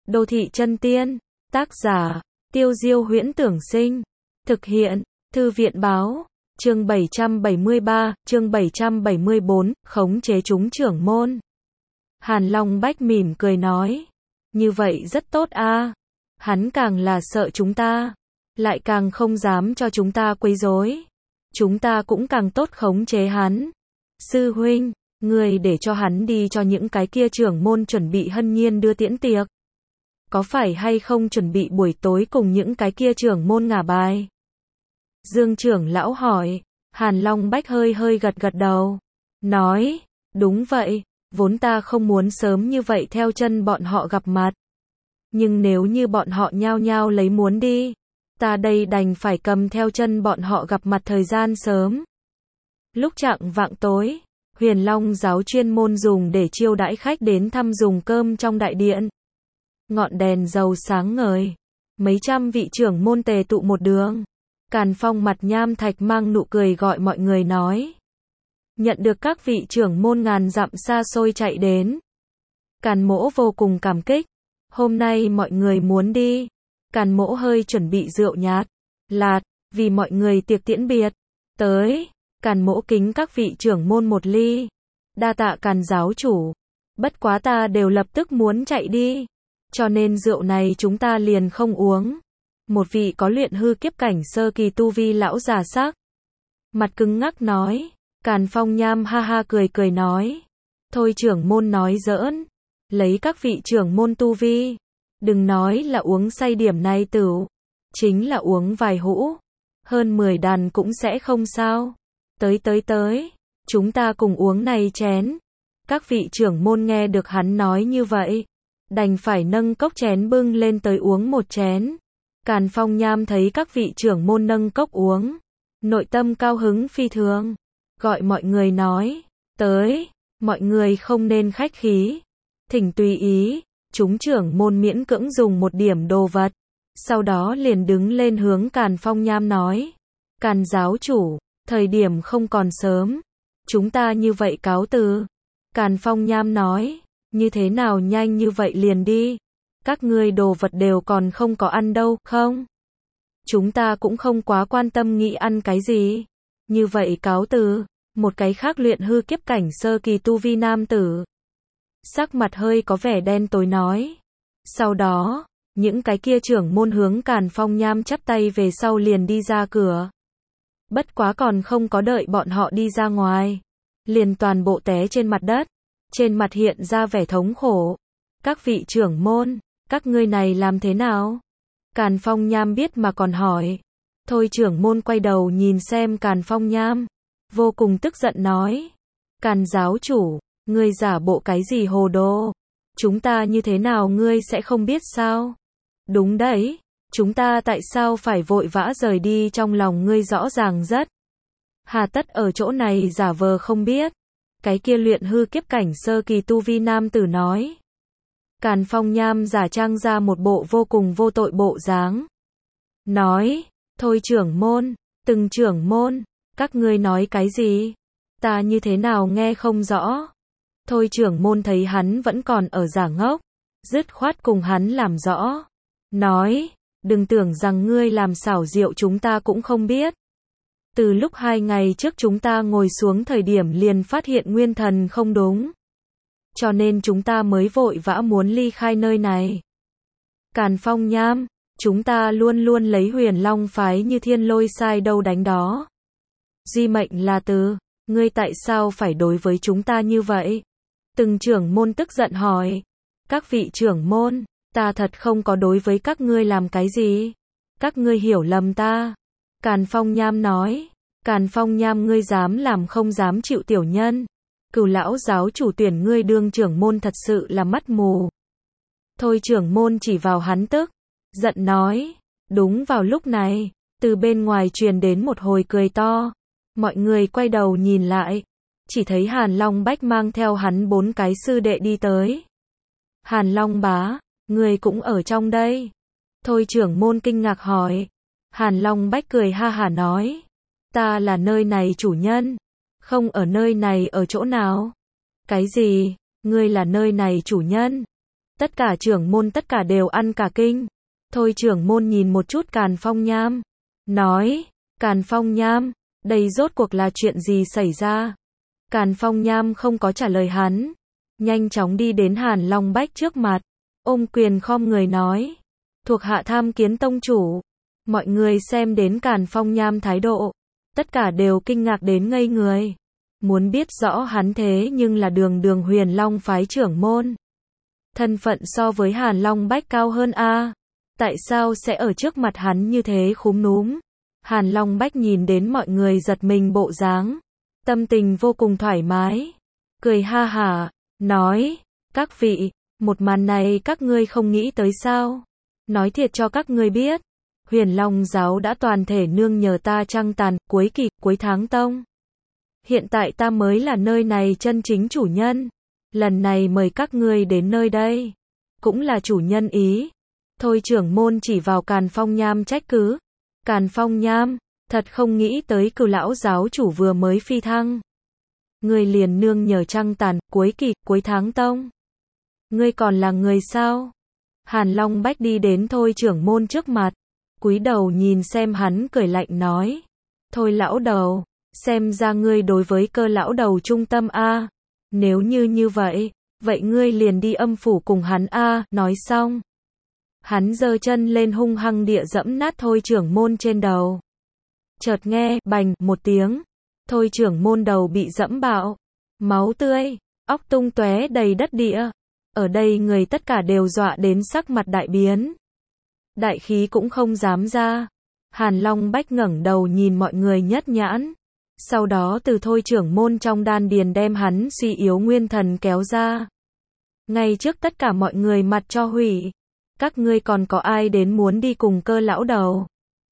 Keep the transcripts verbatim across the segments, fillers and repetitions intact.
Đô thị chân tiên, tác giả, Tiêu Diêu Huyễn Tưởng Sinh, thực hiện, Thư viện Báo, chương bảy trăm bảy mươi ba, chương bảy trăm bảy mươi bốn, khống chế chúng trưởng môn. Hàn Long Bách mỉm cười nói, như vậy rất tốt a. Hắn càng là sợ chúng ta, lại càng không dám cho chúng ta quấy rối. Chúng ta cũng càng tốt khống chế hắn. Sư huynh, người để cho hắn đi cho những cái kia trưởng môn chuẩn bị hân nhiên đưa tiễn tiệc. Có phải hay không chuẩn bị buổi tối cùng những cái kia trưởng môn ngả bài? Dương trưởng lão hỏi. Hàn Long Bách hơi hơi gật gật đầu. Nói, đúng vậy, vốn ta không muốn sớm như vậy theo chân bọn họ gặp mặt. Nhưng nếu như bọn họ nhao nhao lấy muốn đi, ta đây đành phải cầm theo chân bọn họ gặp mặt thời gian sớm. Lúc chạng vạng tối, Huyền Long giáo chuyên môn dùng để chiêu đãi khách đến thăm dùng cơm trong đại điện. Ngọn đèn dầu sáng ngời, mấy trăm vị trưởng môn tề tụ một đường. Càn Phong mặt nham thạch mang nụ cười gọi mọi người nói. Nhận được các vị trưởng môn ngàn dặm xa xôi chạy đến. Càn Mỗ vô cùng cảm kích. Hôm nay mọi người muốn đi. Càn Mỗ hơi chuẩn bị rượu nhạt, lạt, vì mọi người tiệc tiễn biệt. Tới, Càn Mỗ kính các vị trưởng môn một ly. Đa tạ Càn giáo chủ. Bất quá ta đều lập tức muốn chạy đi. Cho nên rượu này chúng ta liền không uống. Một vị có luyện hư kiếp cảnh sơ kỳ tu vi lão già sắc. Mặt cứng ngắc nói. Càn Phong nham ha ha cười cười nói. Thôi trưởng môn nói giỡn. Lấy các vị trưởng môn tu vi. Đừng nói là uống say điểm này tửu. Chính là uống vài hũ. Hơn mười đàn cũng sẽ không sao. Tới tới tới. Chúng ta cùng uống này chén. Các vị trưởng môn nghe được hắn nói như vậy. Đành phải nâng cốc chén bưng lên tới uống một chén. Càn Phong nham thấy các vị trưởng môn nâng cốc uống. Nội tâm cao hứng phi thường. Gọi mọi người nói. Tới. Mọi người không nên khách khí. Thỉnh tùy ý. Chúng trưởng môn miễn cưỡng dùng một điểm đồ vật. Sau đó liền đứng lên hướng Càn Phong nham nói. Càn giáo chủ. Thời điểm không còn sớm. Chúng ta như vậy cáo từ. Càn Phong nham nói. Như thế nào nhanh như vậy liền đi. Các ngươi đồ vật đều còn không có ăn đâu, không? Chúng ta cũng không quá quan tâm nghĩ ăn cái gì. Như vậy cáo từ. Một cái khác luyện hư kiếp cảnh sơ kỳ tu vi nam tử. Sắc mặt hơi có vẻ đen tối nói. Sau đó, những cái kia trưởng môn hướng Càn Phong nham chắp tay về sau liền đi ra cửa. Bất quá còn không có đợi bọn họ đi ra ngoài. Liền toàn bộ té trên mặt đất. Trên mặt hiện ra vẻ thống khổ. Các vị trưởng môn, các ngươi này làm thế nào? Càn Phong nham biết mà còn hỏi. Thôi trưởng môn quay đầu nhìn xem Càn Phong nham. Vô cùng tức giận nói. Càn giáo chủ, ngươi giả bộ cái gì hồ đồ? Chúng ta như thế nào ngươi sẽ không biết sao? Đúng đấy, chúng ta tại sao phải vội vã rời đi trong lòng ngươi rõ ràng rất. Hà tất ở chỗ này giả vờ không biết. Cái kia luyện hư kiếp cảnh sơ kỳ tu vi nam tử nói. Càn Phong nham giả trang ra một bộ vô cùng vô tội bộ dáng. Nói, thôi trưởng môn, từng trưởng môn, các ngươi nói cái gì? Ta như thế nào nghe không rõ? Thôi trưởng môn thấy hắn vẫn còn ở giả ngốc. Dứt khoát cùng hắn làm rõ. Nói, đừng tưởng rằng ngươi làm xảo diệu chúng ta cũng không biết. Từ lúc hai ngày trước chúng ta ngồi xuống thời điểm liền phát hiện nguyên thần không đúng. Cho nên chúng ta mới vội vã muốn ly khai nơi này. Càn Phong nham, chúng ta luôn luôn lấy Huyền Long phái như thiên lôi sai đâu đánh đó. Di mệnh là từ, ngươi tại sao phải đối với chúng ta như vậy? Từng trưởng môn tức giận hỏi. Các vị trưởng môn, ta thật không có đối với các ngươi làm cái gì. Các ngươi hiểu lầm ta. Càn Phong nham nói. Càn Phong nham ngươi dám làm không dám chịu tiểu nhân. Cửu lão giáo chủ tuyển ngươi đương trưởng môn thật sự là mắt mù. Thôi trưởng môn chỉ vào hắn tức. Giận nói. Đúng vào lúc này. Từ bên ngoài truyền đến một hồi cười to. Mọi người quay đầu nhìn lại. Chỉ thấy Hàn Long Bách mang theo hắn bốn cái sư đệ đi tới. Hàn Long bá. Ngươi cũng ở trong đây. Thôi trưởng môn kinh ngạc hỏi. Hàn Long Bách cười ha hả nói. Ta là nơi này chủ nhân. Không ở nơi này ở chỗ nào? Cái gì? Ngươi là nơi này chủ nhân? Tất cả trưởng môn tất cả đều ăn cả kinh. Thôi trưởng môn nhìn một chút Càn Phong Nham. Nói, Càn Phong Nham, đây rốt cuộc là chuyện gì xảy ra? Càn Phong Nham không có trả lời hắn. Nhanh chóng đi đến Hàn Long Bách trước mặt. Ôm quyền khom người nói. Thuộc hạ tham kiến tông chủ. Mọi người xem đến Càn Phong Nham thái độ. Tất cả đều kinh ngạc đến ngây người. Muốn biết rõ hắn thế nhưng là đường đường Huyền Long phái trưởng môn. Thân phận so với Hàn Long Bách cao hơn a. Tại sao sẽ ở trước mặt hắn như thế khúm núm? Hàn Long Bách nhìn đến mọi người giật mình bộ dáng. Tâm tình vô cùng thoải mái. Cười ha hả, nói, các vị, một màn này các ngươi không nghĩ tới sao? Nói thiệt cho các ngươi biết. Huyền Long giáo đã toàn thể nương nhờ ta trăng tàn, cuối kỳ, cuối tháng tông. Hiện tại ta mới là nơi này chân chính chủ nhân. Lần này mời các ngươi đến nơi đây. Cũng là chủ nhân ý. Thôi trưởng môn chỉ vào Càn Phong Nham trách cứ. Càn Phong Nham, thật không nghĩ tới Cửu lão giáo chủ vừa mới phi thăng. Ngươi liền nương nhờ trăng tàn, cuối kỳ, cuối tháng tông. Ngươi còn là người sao? Hàn Long Bách đi đến Thôi trưởng môn trước mặt. Cúi đầu nhìn xem hắn cười lạnh nói. Thôi lão đầu, xem ra ngươi đối với Cơ lão đầu trung tâm a. Nếu như như vậy, vậy ngươi liền đi âm phủ cùng hắn a. Nói xong. Hắn giơ chân lên hung hăng địa dẫm nát Thôi trưởng môn trên đầu. Chợt nghe, bành, một tiếng. Thôi trưởng môn đầu bị dẫm bạo. Máu tươi, óc tung tóe đầy đất địa. Ở đây người tất cả đều dọa đến sắc mặt đại biến. Đại khí cũng không dám ra. Hàn Long Bách ngẩng đầu nhìn mọi người nhất nhãn. Sau đó từ Thôi trưởng môn trong đan điền đem hắn suy yếu nguyên thần kéo ra. Ngay trước tất cả mọi người mặt cho hủy. Các ngươi còn có ai đến muốn đi cùng Cơ lão đầu?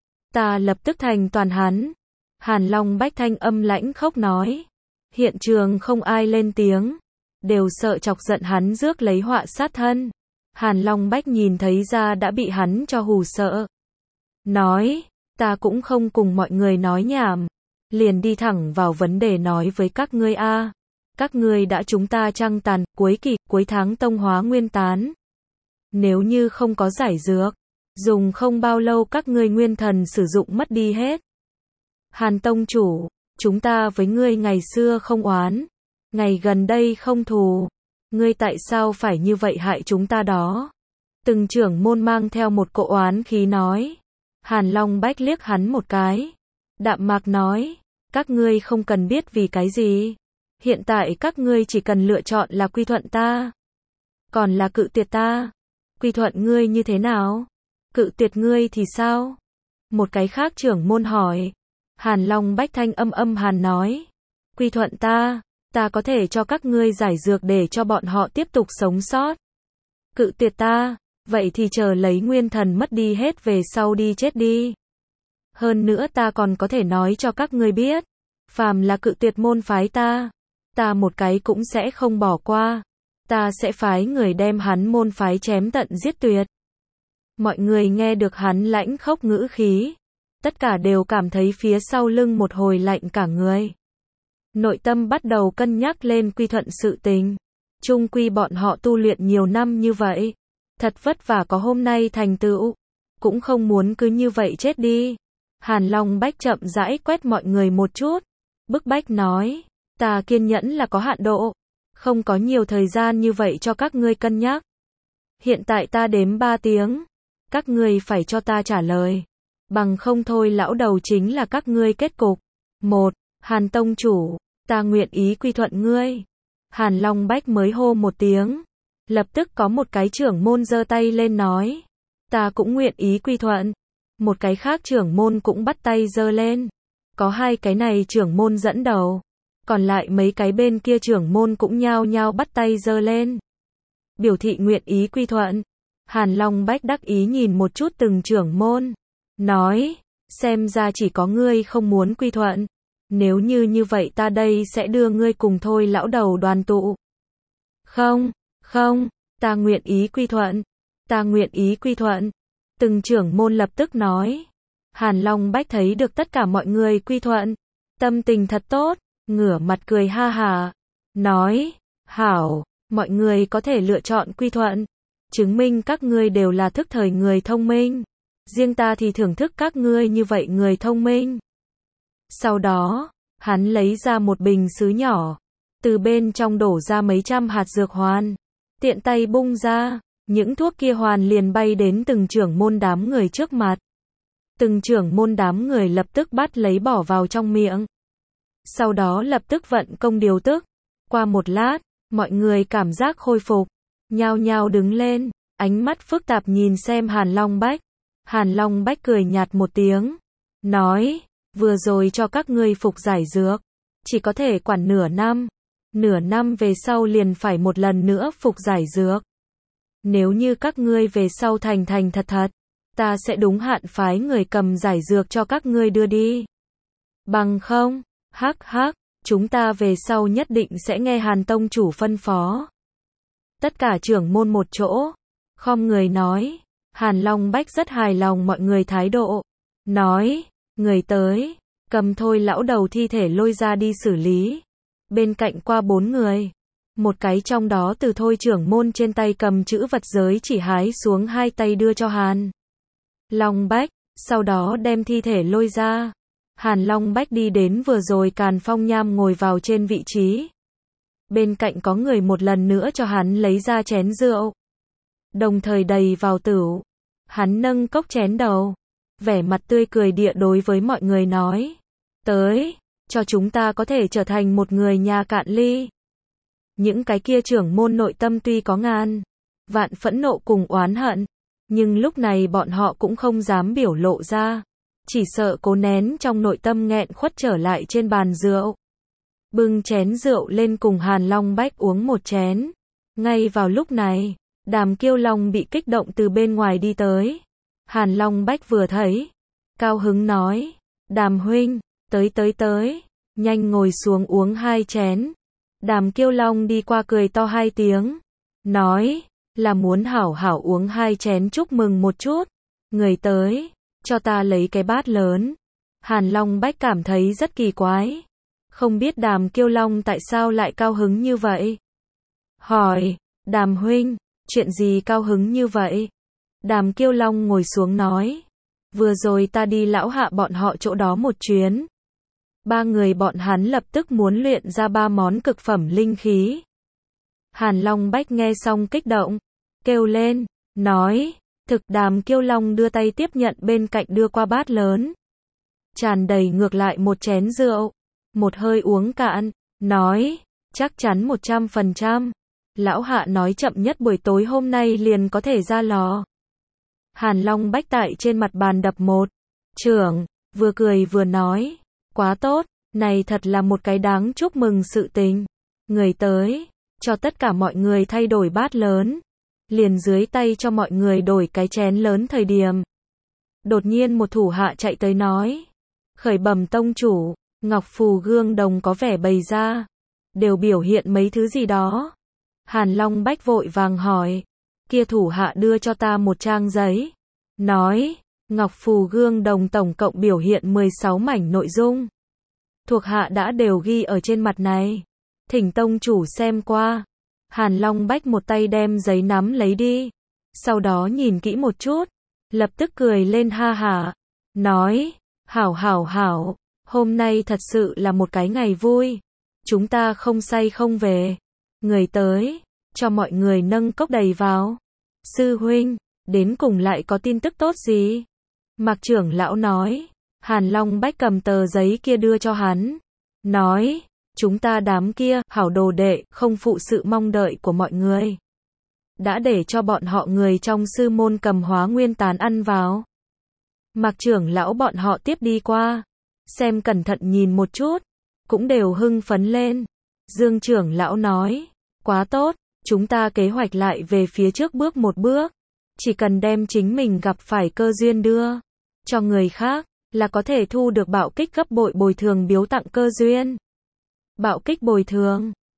Ta lập tức thành toàn hắn. Hàn Long Bách thanh âm lãnh khốc nói. Hiện trường không ai lên tiếng. Đều sợ chọc giận hắn rước lấy họa sát thân. Hàn Long Bách nhìn thấy ra đã bị hắn cho hù sợ. Nói, ta cũng không cùng mọi người nói nhảm. Liền đi thẳng vào vấn đề nói với các ngươi a. Các ngươi đã chúng ta trăng tàn, cuối kỳ, cuối tháng tông hóa nguyên tán. Nếu như không có giải dược, dùng không bao lâu các ngươi nguyên thần sử dụng mất đi hết. Hàn tông chủ, chúng ta với ngươi ngày xưa không oán, ngày gần đây không thù. Ngươi tại sao phải như vậy hại chúng ta đó? Từng trưởng môn mang theo một cỗ oán khí nói. Hàn Long Bách liếc hắn một cái. Đạm mạc nói, các ngươi không cần biết vì cái gì. Hiện tại các ngươi chỉ cần lựa chọn là quy thuận ta. Còn là cự tuyệt ta. Quy thuận ngươi như thế nào? Cự tuyệt ngươi thì sao? Một cái khác trưởng môn hỏi. Hàn Long Bách thanh âm âm hàn nói. Quy thuận ta, ta có thể cho các ngươi giải dược để cho bọn họ tiếp tục sống sót. Cự tuyệt ta, vậy thì chờ lấy nguyên thần mất đi hết về sau đi chết đi. Hơn nữa ta còn có thể nói cho các ngươi biết. Phàm là cự tuyệt môn phái ta, ta một cái cũng sẽ không bỏ qua. Ta sẽ phái người đem hắn môn phái chém tận giết tuyệt. Mọi người nghe được hắn lãnh khốc ngữ khí. Tất cả đều cảm thấy phía sau lưng một hồi lạnh cả người. Nội tâm bắt đầu cân nhắc lên quy thuận sự tình. Chung quy bọn họ tu luyện nhiều năm như vậy. Thật vất vả có hôm nay thành tựu. Cũng không muốn cứ như vậy chết đi. Hàn Long Bách chậm rãi quét mọi người một chút. Bức bách nói. Ta kiên nhẫn là có hạn độ. Không có nhiều thời gian như vậy cho các ngươi cân nhắc. Hiện tại ta đếm ba tiếng. Các ngươi phải cho ta trả lời. Bằng không thôi lão đầu chính là các ngươi kết cục. Một. Hàn tông chủ, ta nguyện ý quy thuận ngươi. Hàn Long Bách mới hô một tiếng. Lập tức có một cái trưởng môn giơ tay lên nói. Ta cũng nguyện ý quy thuận. Một cái khác trưởng môn cũng bắt tay giơ lên. Có hai cái này trưởng môn dẫn đầu. Còn lại mấy cái bên kia trưởng môn cũng nhao nhao bắt tay giơ lên. Biểu thị nguyện ý quy thuận. Hàn Long Bách đắc ý nhìn một chút từng trưởng môn. Nói, xem ra chỉ có ngươi không muốn quy thuận. Nếu như như vậy ta đây sẽ đưa ngươi cùng Thôi lão đầu đoàn tụ. Không, không, ta nguyện ý quy thuận. Ta nguyện ý quy thuận. Từng trưởng môn lập tức nói. Hàn Long Bách thấy được tất cả mọi người quy thuận. Tâm tình thật tốt, ngửa mặt cười ha hà. Nói, hảo, mọi người có thể lựa chọn quy thuận. chứng minh các ngươi đều là thức thời người thông minh. Riêng ta thì thưởng thức các ngươi như vậy người thông minh. Sau đó, hắn lấy ra một bình sứ nhỏ, từ bên trong đổ ra mấy trăm hạt dược hoàn, tiện tay bung ra, những thuốc kia hoàn liền bay đến từng trưởng môn đám người trước mặt. Từng trưởng môn đám người lập tức bắt lấy bỏ vào trong miệng. Sau đó lập tức vận công điều tức. Qua một lát, mọi người cảm giác khôi phục, nhao nhao đứng lên, ánh mắt phức tạp nhìn xem Hàn Long Bách. Hàn Long Bách cười nhạt một tiếng, nói, vừa rồi cho các ngươi phục giải dược, chỉ có thể quản nửa năm, nửa năm về sau liền phải một lần nữa phục giải dược. Nếu như các ngươi về sau thành thành thật thật, ta sẽ đúng hạn phái người cầm giải dược cho các ngươi đưa đi. Bằng không, hắc hắc, chúng ta về sau nhất định sẽ nghe Hàn tông chủ phân phó. Tất cả trưởng môn một chỗ, khom người nói, Hàn Long Bách rất hài lòng mọi người thái độ, nói, người tới, cầm Thôi lão đầu thi thể lôi ra đi xử lý. Bên cạnh qua bốn người, một cái trong đó từ Thôi trưởng môn trên tay cầm chữ vật giới chỉ hái xuống hai tay đưa cho Hàn Long Bách, sau đó đem thi thể lôi ra. Hàn Long Bách đi đến vừa rồi Càn Phong Nham ngồi vào trên vị trí. Bên cạnh có người một lần nữa cho hắn lấy ra chén rượu, đồng thời đầy vào tửu. Hắn nâng cốc chén đầu, vẻ mặt tươi cười địa đối với mọi người nói, tới, cho chúng ta có thể trở thành một người nhà cạn ly. Những cái kia trưởng môn nội tâm tuy có ngàn vạn phẫn nộ cùng oán hận, nhưng lúc này bọn họ cũng không dám biểu lộ ra, chỉ sợ cố nén trong nội tâm nghẹn khuất trở lại trên bàn rượu. Bưng chén rượu lên cùng Hàn Long Bách uống một chén. Ngay vào lúc này, Đàm Kiêu Long bị kích động từ bên ngoài đi tới. Hàn Long Bách vừa thấy, cao hứng nói, Đàm huynh, tới tới tới, nhanh ngồi xuống uống hai chén. Đàm Kiêu Long đi qua cười to hai tiếng, nói, là muốn hảo hảo uống hai chén chúc mừng một chút. Người tới, cho ta lấy cái bát lớn. Hàn Long Bách cảm thấy rất kỳ quái, không biết Đàm Kiêu Long tại sao lại cao hứng như vậy. Hỏi, Đàm huynh, chuyện gì cao hứng như vậy? Đàm Kiêu Long ngồi xuống nói, vừa rồi ta đi lão hạ bọn họ chỗ đó một chuyến. Ba người bọn hắn lập tức muốn luyện ra ba món cực phẩm linh khí. Hàn Long Bách nghe xong kích động, kêu lên, nói, thực. Đàm Kiêu Long đưa tay tiếp nhận bên cạnh đưa qua bát lớn, tràn đầy ngược lại một chén rượu, một hơi uống cạn, nói, chắc chắn một trăm phần trăm. Lão hạ nói chậm nhất buổi tối hôm nay liền có thể ra lò. Hàn Long Bách tại trên mặt bàn đập một chưởng, vừa cười vừa nói, quá tốt, này thật là một cái đáng chúc mừng sự tình. Người tới, cho tất cả mọi người thay đổi bát lớn, liền dưới tay cho mọi người đổi cái chén lớn thời điểm. Đột nhiên một thủ hạ chạy tới nói, khởi bẩm tông chủ, ngọc phù gương đồng có vẻ bày ra, đều biểu hiện mấy thứ gì đó. Hàn Long Bách vội vàng hỏi, kia thủ hạ đưa cho ta một trang giấy, nói, ngọc phù gương đồng tổng cộng biểu hiện mười sáu mảnh nội dung. Thuộc hạ đã đều ghi ở trên mặt này, thỉnh tông chủ xem qua. Hàn Long Bách một tay đem giấy nắm lấy đi, sau đó nhìn kỹ một chút, lập tức cười lên ha hả, nói, hảo hảo hảo, hôm nay thật sự là một cái ngày vui, chúng ta không say không về. Người tới, cho mọi người nâng cốc đầy vào. Sư huynh, đến cùng lại có tin tức tốt gì? Mạc trưởng lão nói. Hàn Long Bách cầm tờ giấy kia đưa cho hắn, nói, chúng ta đám kia, hảo đồ đệ, không phụ sự mong đợi của mọi người. Đã để cho bọn họ người trong sư môn cầm hóa nguyên tán ăn vào. Mạc trưởng lão bọn họ tiếp đi qua, xem cẩn thận nhìn một chút, cũng đều hưng phấn lên. Dương trưởng lão nói, quá tốt, chúng ta kế hoạch lại về phía trước bước một bước, chỉ cần đem chính mình gặp phải cơ duyên đưa cho người khác, là có thể thu được bạo kích gấp bội bồi thường biếu tặng cơ duyên. Bạo kích bồi thường